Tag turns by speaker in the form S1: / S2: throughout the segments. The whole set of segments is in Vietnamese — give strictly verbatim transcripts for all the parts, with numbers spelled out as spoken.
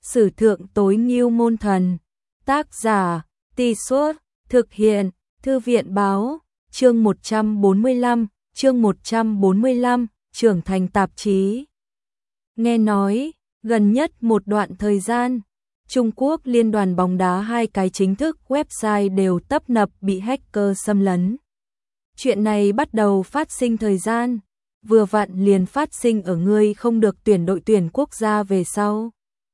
S1: Sử thượng tối ngưu môn thần. Tác giả, Tì Suốt, thực hiện, Thư viện báo, chương một trăm bốn mươi lăm, chương một trăm bốn mươi lăm, trưởng thành tạp chí. Nghe nói, gần nhất một đoạn thời gian, Trung Quốc liên đoàn bóng đá hai cái chính thức website đều tấp nập bị hacker xâm lấn. Chuyện này bắt đầu phát sinh thời gian, vừa vặn liền phát sinh ở ngươi không được tuyển đội tuyển quốc gia về sau.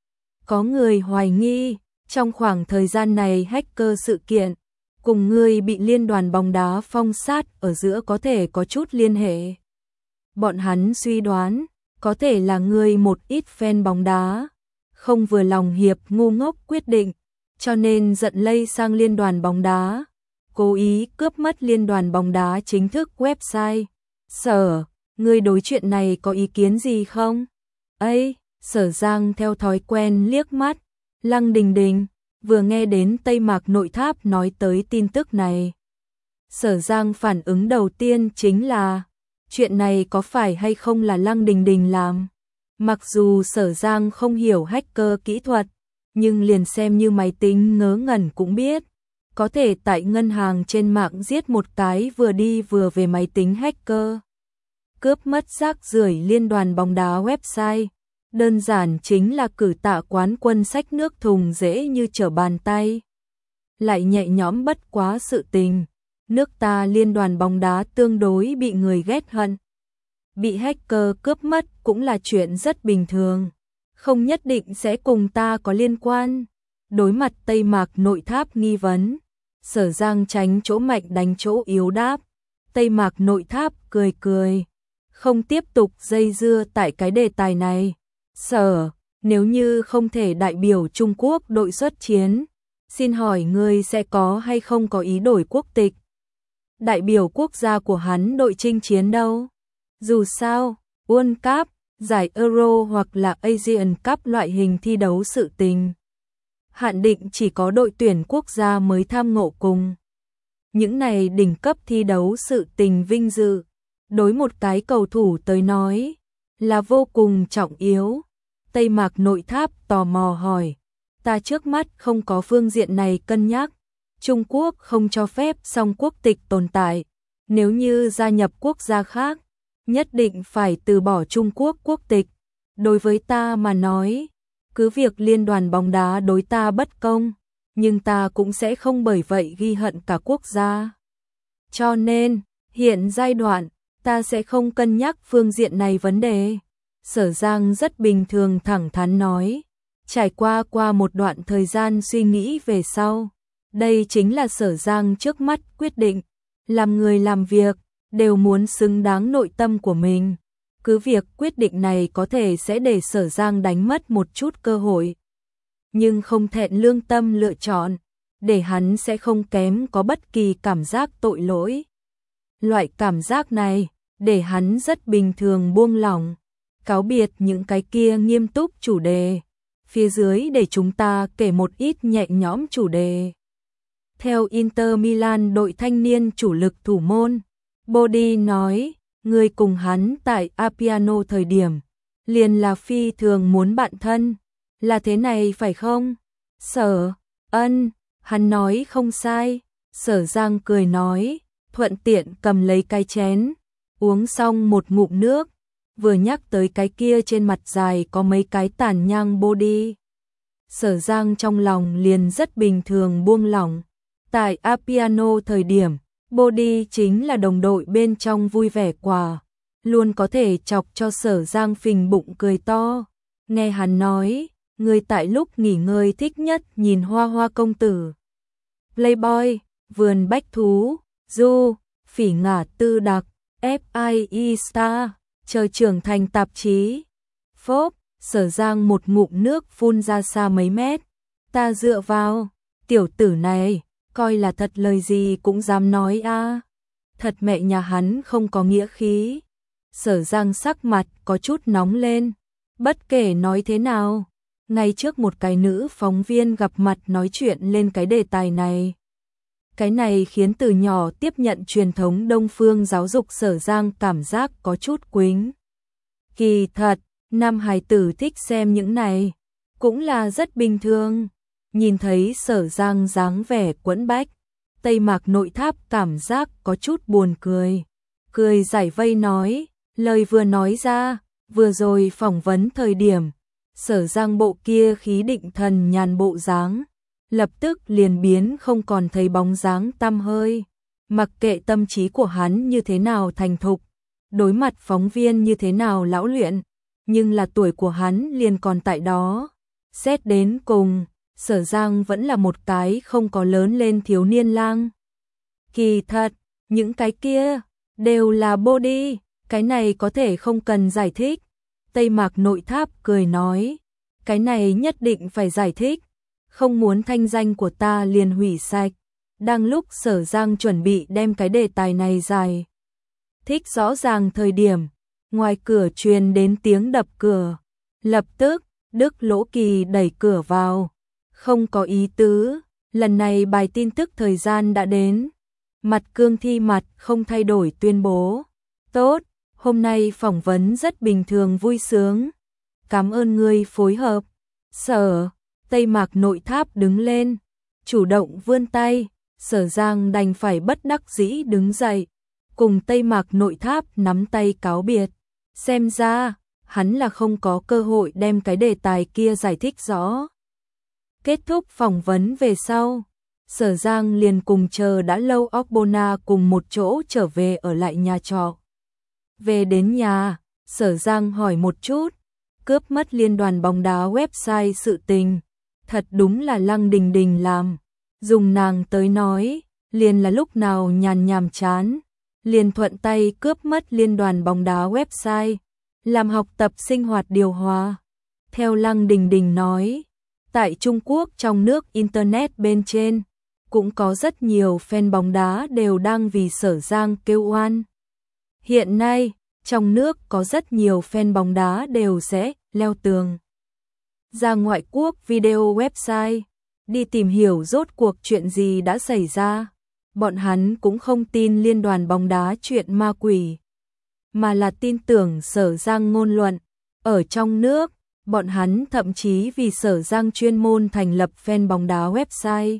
S1: Có người hoài nghi, trong khoảng thời gian này hacker sự kiện, cùng ngươi bị liên đoàn bóng đá phong sát ở giữa có thể có chút liên hệ. Bọn hắn suy đoán, có thể là ngươi một ít fan bóng đá, không vừa lòng hiệp ngu ngốc quyết định, cho nên giận lây sang liên đoàn bóng đá, cố ý cướp mất liên đoàn bóng đá chính thức website. Sở, ngươi đối chuyện này có ý kiến gì không? Ây, Sở Giang theo thói quen liếc mắt, Lăng Đình Đình, vừa nghe đến Tây Mạc Nội Tháp nói tới tin tức này. Sở Giang phản ứng đầu tiên chính là, chuyện này có phải hay không là Lăng Đình Đình làm? Mặc dù Sở Giang không hiểu hacker kỹ thuật, nhưng liền xem như máy tính ngớ ngẩn cũng biết, có thể tại ngân hàng trên mạng giết một cái vừa đi vừa về máy tính hacker. Cướp mất rác rưởi liên đoàn bóng đá website, đơn giản chính là cử tạ quán quân xách nước thùng dễ như trở bàn tay. Lại nhẹ nhõm bất quá sự tình, nước ta liên đoàn bóng đá tương đối bị người ghét hận. Bị hacker cướp mất cũng là chuyện rất bình thường, không nhất định sẽ cùng ta có liên quan. Đối mặt Tây Mạc Nội Tháp nghi vấn, Sở Giang tránh chỗ mạnh đánh chỗ yếu đáp. Tây Mạc Nội Tháp cười cười, không tiếp tục dây dưa tại cái đề tài này. Sở, nếu như không thể đại biểu Trung Quốc đội xuất chiến, xin hỏi ngươi sẽ có hay không có ý đổi quốc tịch? Đại biểu quốc gia của hắn đội chinh chiến đâu? Dù sao, World Cup, giải Euro hoặc là Asian Cup loại hình thi đấu sự tình, hạn định chỉ có đội tuyển quốc gia mới tham ngộ cùng. Những này đỉnh cấp thi đấu sự tình vinh dự, đối một cái cầu thủ tới nói, là vô cùng trọng yếu. Tây Mạc Nội Tháp tò mò hỏi, ta trước mắt không có phương diện này cân nhắc, Trung Quốc không cho phép song quốc tịch tồn tại, nếu như gia nhập quốc gia khác, nhất định phải từ bỏ Trung Quốc quốc tịch. Đối với ta mà nói, cứ việc liên đoàn bóng đá đối ta bất công, nhưng ta cũng sẽ không bởi vậy ghi hận cả quốc gia. Cho nên, hiện giai đoạn, ta sẽ không cân nhắc phương diện này vấn đề. Sở Giang rất bình thường thẳng thắn nói, trải qua qua một đoạn thời gian suy nghĩ về sau, đây chính là Sở Giang trước mắt quyết định, làm người làm việc, đều muốn xứng đáng nội tâm của mình. Cứ việc quyết định này có thể sẽ để Sở Giang đánh mất một chút cơ hội, nhưng không thẹn lương tâm lựa chọn, để hắn sẽ không kém có bất kỳ cảm giác tội lỗi. Loại cảm giác này, để hắn rất bình thường buông lỏng. Cáo biệt những cái kia nghiêm túc chủ đề, phía dưới để chúng ta kể một ít nhẹ nhõm chủ đề. Theo Inter Milan đội thanh niên chủ lực thủ môn, Body nói, người cùng hắn tại Appiano thời điểm, liền là phi thường muốn bạn thân, là thế này phải không? Sở, ân, hắn nói không sai. Sở Giang cười nói, thuận tiện cầm lấy cái chén, uống xong một ngụm nước, vừa nhắc tới cái kia trên mặt dài có mấy cái tàn nhang Body. Sở Giang trong lòng liền rất bình thường buông lỏng. Tại Appiano thời điểm, Body chính là đồng đội bên trong vui vẻ quả, luôn có thể chọc cho Sở Giang phình bụng cười to. Nghe hắn nói, người tại lúc nghỉ ngơi thích nhất nhìn Hoa Hoa công tử, Playboy, vườn bách thú, du, phỉ ngả tư đặc, ép i e Star, chờ trưởng thành tạp chí. Phốp, Sở Giang một ngụm nước phun ra xa mấy mét. Ta dựa vào, tiểu tử này, coi là thật lời gì cũng dám nói a. À. Thật mẹ nhà hắn không có nghĩa khí. Sở Giang sắc mặt có chút nóng lên. Bất kể nói thế nào, ngay trước một cái nữ phóng viên gặp mặt nói chuyện lên cái đề tài này. Cái này khiến từ nhỏ tiếp nhận truyền thống Đông phương giáo dục Sở Giang cảm giác có chút quính. Kỳ thật, nam hài tử thích xem những này, cũng là rất bình thường. Nhìn thấy Sở Giang dáng vẻ quẫn bách, Tây Mạc Nội Tháp cảm giác có chút buồn cười. Cười giải vây nói, lời vừa nói ra, vừa rồi phỏng vấn thời điểm, Sở Giang bộ kia khí định thần nhàn bộ dáng, lập tức liền biến không còn thấy bóng dáng tăm hơi. Mặc kệ tâm trí của hắn như thế nào thành thục, đối mặt phóng viên như thế nào lão luyện, nhưng là tuổi của hắn liền còn tại đó. Xét đến cùng, Sở Giang vẫn là một cái không có lớn lên thiếu niên lang. Kỳ thật, những cái kia đều là body, cái này có thể không cần giải thích. Tây Mạc Nội Tháp cười nói, cái này nhất định phải giải thích, không muốn thanh danh của ta liền hủy sạch. Đang lúc Sở Giang chuẩn bị đem cái đề tài này giải thích rõ ràng thời điểm, ngoài cửa truyền đến tiếng đập cửa. Lập tức, Đức Lỗ Kỳ đẩy cửa vào. Không có ý tứ, lần này bài tin tức thời gian đã đến. Mặt Cương Thi mặt không thay đổi tuyên bố. Tốt, hôm nay phỏng vấn rất bình thường vui sướng. Cảm ơn ngươi phối hợp. Sở, Tây Mạc Nội Tháp đứng lên, chủ động vươn tay. Sở Giang đành phải bất đắc dĩ đứng dậy, cùng Tây Mạc Nội Tháp nắm tay cáo biệt. Xem ra, hắn là không có cơ hội đem cái đề tài kia giải thích rõ. Kết thúc phỏng vấn về sau, Sở Giang liền cùng chờ đã lâu Okbona cùng một chỗ trở về ở lại nhà trọ. Về đến nhà, Sở Giang hỏi một chút, cướp mất liên đoàn bóng đá website sự tình, thật đúng là Lăng Đình Đình làm. Dùng nàng tới nói, liền là lúc nào nhàn nhàm chán, liền thuận tay cướp mất liên đoàn bóng đá website, làm học tập sinh hoạt điều hòa. Theo Lăng Đình Đình nói, tại Trung Quốc trong nước Internet bên trên, cũng có rất nhiều fan bóng đá đều đang vì Sở Giang kêu oan. Hiện nay, trong nước có rất nhiều fan bóng đá đều sẽ leo tường ra ngoại quốc video website, đi tìm hiểu rốt cuộc chuyện gì đã xảy ra. Bọn hắn cũng không tin liên đoàn bóng đá chuyện ma quỷ, mà là tin tưởng Sở Giang ngôn luận. Ở trong nước, bọn hắn thậm chí vì Sở Giang chuyên môn thành lập fan bóng đá website,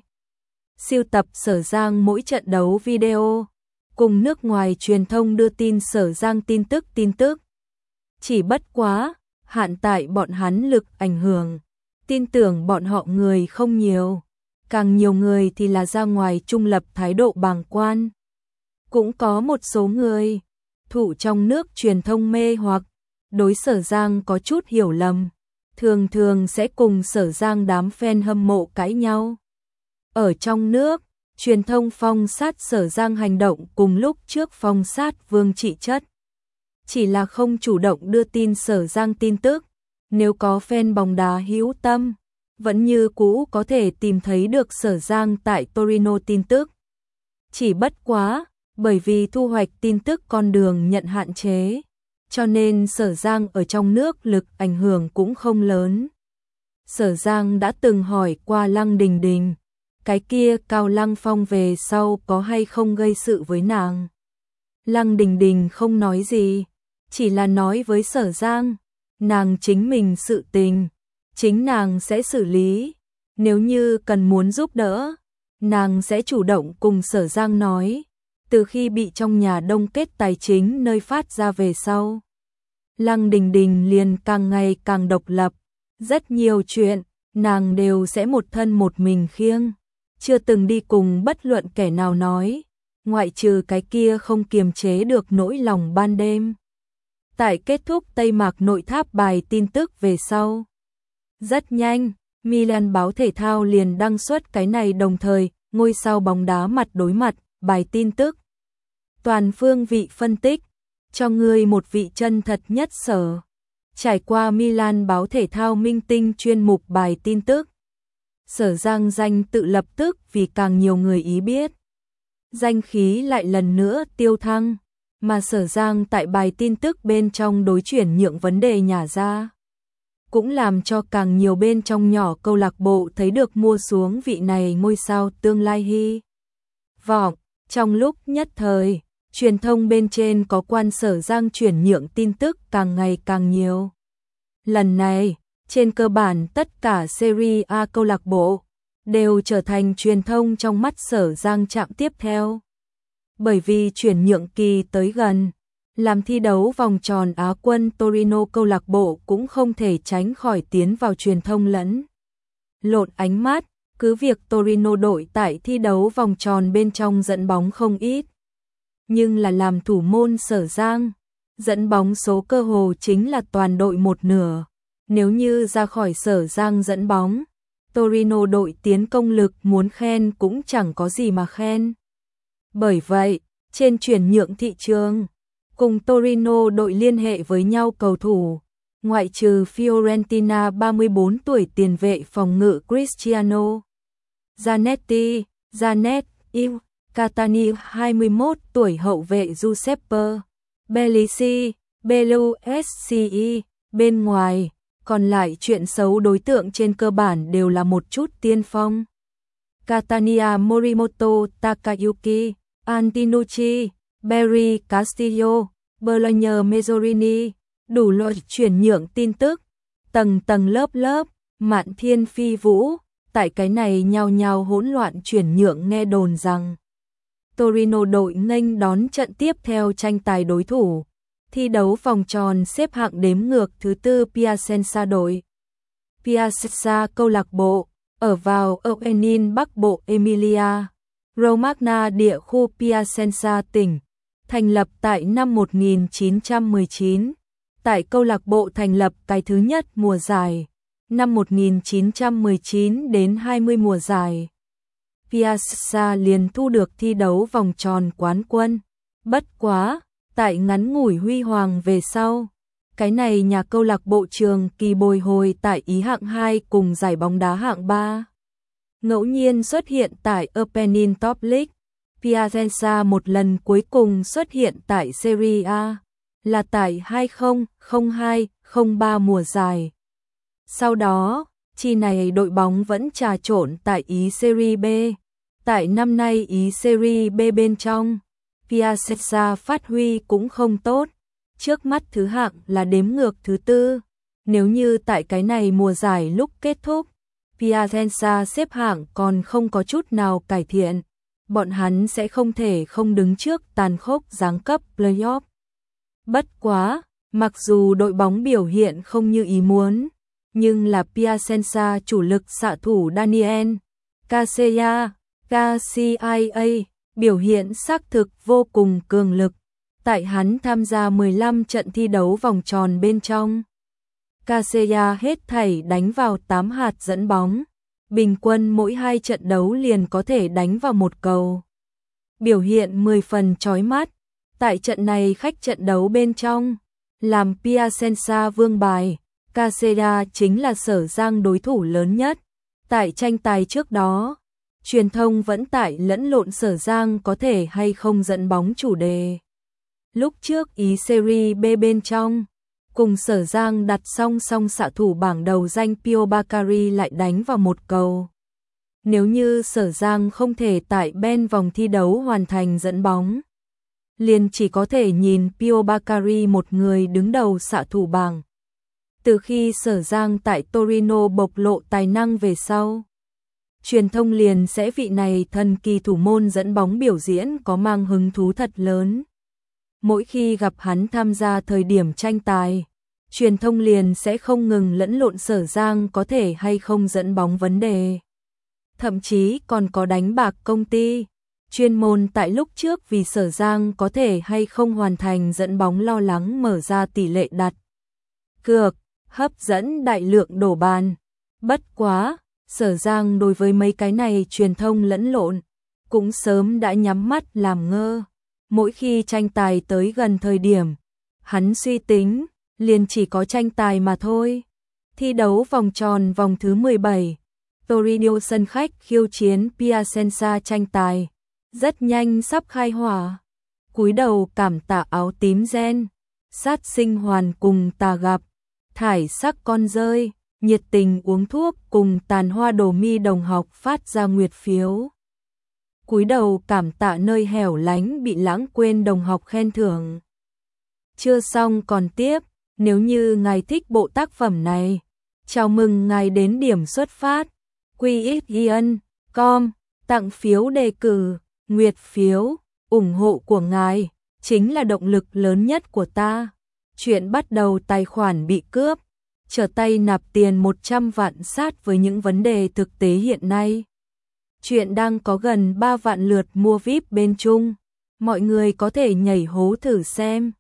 S1: sưu tập Sở Giang mỗi trận đấu video, cùng nước ngoài truyền thông đưa tin Sở Giang tin tức tin tức. Chỉ bất quá, hạn tại bọn hắn lực ảnh hưởng, tin tưởng bọn họ người không nhiều, càng nhiều người thì là ra ngoài trung lập thái độ bàng quan. Cũng có một số người, thủ trong nước truyền thông mê hoặc, đối Sở Giang có chút hiểu lầm, thường thường sẽ cùng Sở Giang đám fan hâm mộ cãi nhau. Ở trong nước, truyền thông phong sát Sở Giang hành động cùng lúc trước phong sát Vương Trị Chất, chỉ là không chủ động đưa tin Sở Giang tin tức. Nếu có fan bóng đá hữu tâm, vẫn như cũ có thể tìm thấy được Sở Giang tại Torino tin tức. Chỉ bất quá, bởi vì thu hoạch tin tức con đường nhận hạn chế, cho nên Sở Giang ở trong nước lực ảnh hưởng cũng không lớn. Sở Giang đã từng hỏi qua Lăng Đình Đình, cái kia Cao Lăng Phong về sau có hay không gây sự với nàng. Lăng Đình Đình không nói gì, chỉ là nói với Sở Giang, nàng chính mình sự tình, chính nàng sẽ xử lý, nếu như cần muốn giúp đỡ, nàng sẽ chủ động cùng Sở Giang nói. Từ khi bị trong nhà đông kết tài chính nơi phát ra về sau, Lăng Đình Đình liền càng ngày càng độc lập, rất nhiều chuyện, nàng đều sẽ một thân một mình khiêng, chưa từng đi cùng bất luận kẻ nào nói, ngoại trừ cái kia không kiềm chế được nỗi lòng ban đêm. Tại kết thúc Tây Mạc Nội Tháp bài tin tức về sau, rất nhanh, Milan báo thể thao liền đăng xuất cái này đồng thời, ngôi sao bóng đá mặt đối mặt, bài tin tức. Toàn phương vị phân tích, cho người một vị chân thật nhất Sở. Trải qua Milan báo thể thao minh tinh chuyên mục bài tin tức, Sở Giang danh tự lập tức vì càng nhiều người ý biết. Danh khí lại lần nữa tiêu thăng, mà Sở Giang tại bài tin tức bên trong đối chuyển nhượng vấn đề nhả ra, cũng làm cho càng nhiều bên trong nhỏ câu lạc bộ thấy được mua xuống vị này ngôi sao tương lai hy vọng. Trong lúc nhất thời, truyền thông bên trên có quan Sở Giang chuyển nhượng tin tức càng ngày càng nhiều. Lần này, Trên cơ bản tất cả Serie A câu lạc bộ đều trở thành truyền thông trong mắt Sở Giang chặng tiếp theo. Bởi vì chuyển nhượng kỳ tới gần, làm thi đấu vòng tròn Á quân Torino câu lạc bộ cũng không thể tránh khỏi tiến vào truyền thông lẫn lộn ánh mắt, cứ việc Torino đội tại thi đấu vòng tròn bên trong dẫn bóng không ít. Nhưng là làm thủ môn Sở Giang, dẫn bóng số cơ hồ chính là toàn đội một nửa. Nếu như ra khỏi Sở Giang dẫn bóng, Torino đội tiến công lực muốn khen cũng chẳng có gì mà khen. Bởi vậy, trên chuyển nhượng thị trường, cùng Torino đội liên hệ với nhau cầu thủ, ngoại trừ Fiorentina ba mươi bốn tuổi tiền vệ phòng ngự Cristiano Zanetti, Zanet, Il, Catania hai mươi mốt tuổi hậu vệ Giuseppe, Bellisi, Belusci, bên ngoài, còn lại chuyện xấu đối tượng trên cơ bản đều là một chút tiên phong. Catania Morimoto, Takayuki, Antinucci, Barry Castillo, Bologna Mezzorini, đủ loại chuyển nhượng tin tức, tầng tầng lớp lớp, Mạn Thiên Phi Vũ, tại cái này nhao nhao hỗn loạn chuyển nhượng nghe đồn rằng Torino đội nghênh đón trận tiếp theo tranh tài đối thủ, thi đấu vòng tròn xếp hạng đếm ngược thứ tư Piacenza đội. Piacenza câu lạc bộ, ở vào Apennin Bắc Bộ Emilia Romagna địa khu Piacenza tỉnh, thành lập tại năm một nghìn chín trăm mười chín. Tại câu lạc bộ thành lập cái thứ nhất mùa giải, năm một nghìn chín trăm mười chín đến hai mươi mùa giải. Piacenza liền thu được thi đấu vòng tròn quán quân. Bất quá, tại ngắn ngủi huy hoàng về sau, cái này nhà câu lạc bộ trường kỳ bồi hồi tại Ý hạng hai cùng giải bóng đá hạng ba. Ngẫu nhiên xuất hiện tại Apennin Top League, Piacenza một lần cuối cùng xuất hiện tại Serie A, là tại hai không không hai không ba mùa giải. Sau đó, chi này đội bóng vẫn trà trộn tại Ý Serie B. Tại năm nay Ý Serie B bên trong, Piacenza phát huy cũng không tốt. Trước mắt thứ hạng là đếm ngược thứ tư. Nếu như tại cái này mùa giải lúc kết thúc, Piacenza xếp hạng còn không có chút nào cải thiện, bọn hắn sẽ không thể không đứng trước tàn khốc giáng cấp playoff. Bất quá, mặc dù đội bóng biểu hiện không như ý muốn, nhưng là Piacenza chủ lực xạ thủ Daniel Casella, Cacia biểu hiện xác thực vô cùng cường lực. Tại hắn tham gia mười lăm trận thi đấu vòng tròn bên trong, Casella hết thảy đánh vào tám hạt dẫn bóng, bình quân mỗi hai trận đấu liền có thể đánh vào một cầu. Biểu hiện mười phần chói mắt. Tại trận này khách trận đấu bên trong, làm Piacenza vương bài, Casella chính là Sở Giang đối thủ lớn nhất. Tại tranh tài trước đó, truyền thông vẫn tại lẫn lộn Sở Giang có thể hay không dẫn bóng chủ đề. Lúc trước Ý Serie B bên trong, cùng Sở Giang đặt song song xạ thủ bảng đầu danh Pio Bakary lại đánh vào một cầu. Nếu như Sở Giang không thể tại bên vòng thi đấu hoàn thành dẫn bóng, liền chỉ có thể nhìn Pio Bakary một người đứng đầu xạ thủ bảng. Từ khi Sở Giang tại Torino bộc lộ tài năng về sau, truyền thông liền sẽ vị này thần kỳ thủ môn dẫn bóng biểu diễn có mang hứng thú thật lớn. Mỗi khi gặp hắn tham gia thời điểm tranh tài, truyền thông liền sẽ không ngừng lẫn lộn Sở Giang có thể hay không dẫn bóng vấn đề. Thậm chí còn có đánh bạc công ty, chuyên môn tại lúc trước vì Sở Giang có thể hay không hoàn thành dẫn bóng lo lắng mở ra tỷ lệ đặt cược, hấp dẫn đại lượng đổ bàn. Bất quá, Sở Giang đối với mấy cái này truyền thông lẫn lộn, cũng sớm đã nhắm mắt làm ngơ. Mỗi khi tranh tài tới gần thời điểm, hắn suy tính, liền chỉ có tranh tài mà thôi. Thi đấu vòng tròn vòng thứ mười bảy, Torino sân khách khiêu chiến Piacenza tranh tài, rất nhanh sắp khai hỏa. Cúi đầu cảm tạ áo tím gen, sát sinh hoàn cùng tà gặp, thải sắc con rơi, nhiệt tình uống thuốc cùng tàn hoa đồ mi đồng học phát ra nguyệt phiếu. Cúi đầu cảm tạ nơi hẻo lánh bị lãng quên đồng học khen thưởng. Chưa xong còn tiếp, nếu như ngài thích bộ tác phẩm này, Chào mừng ngài đến điểm xuất phát. quy ích yên chấm com, tặng phiếu đề cử, nguyệt phiếu, ủng hộ của ngài chính là động lực lớn nhất của ta. Chuyện bắt đầu tài khoản bị cướp, trở tay nạp tiền một trăm vạn sát với những vấn đề thực tế hiện nay. Chuyện đang có gần ba vạn lượt mua vi ai pi bên Trung, mọi người có thể nhảy hố thử xem.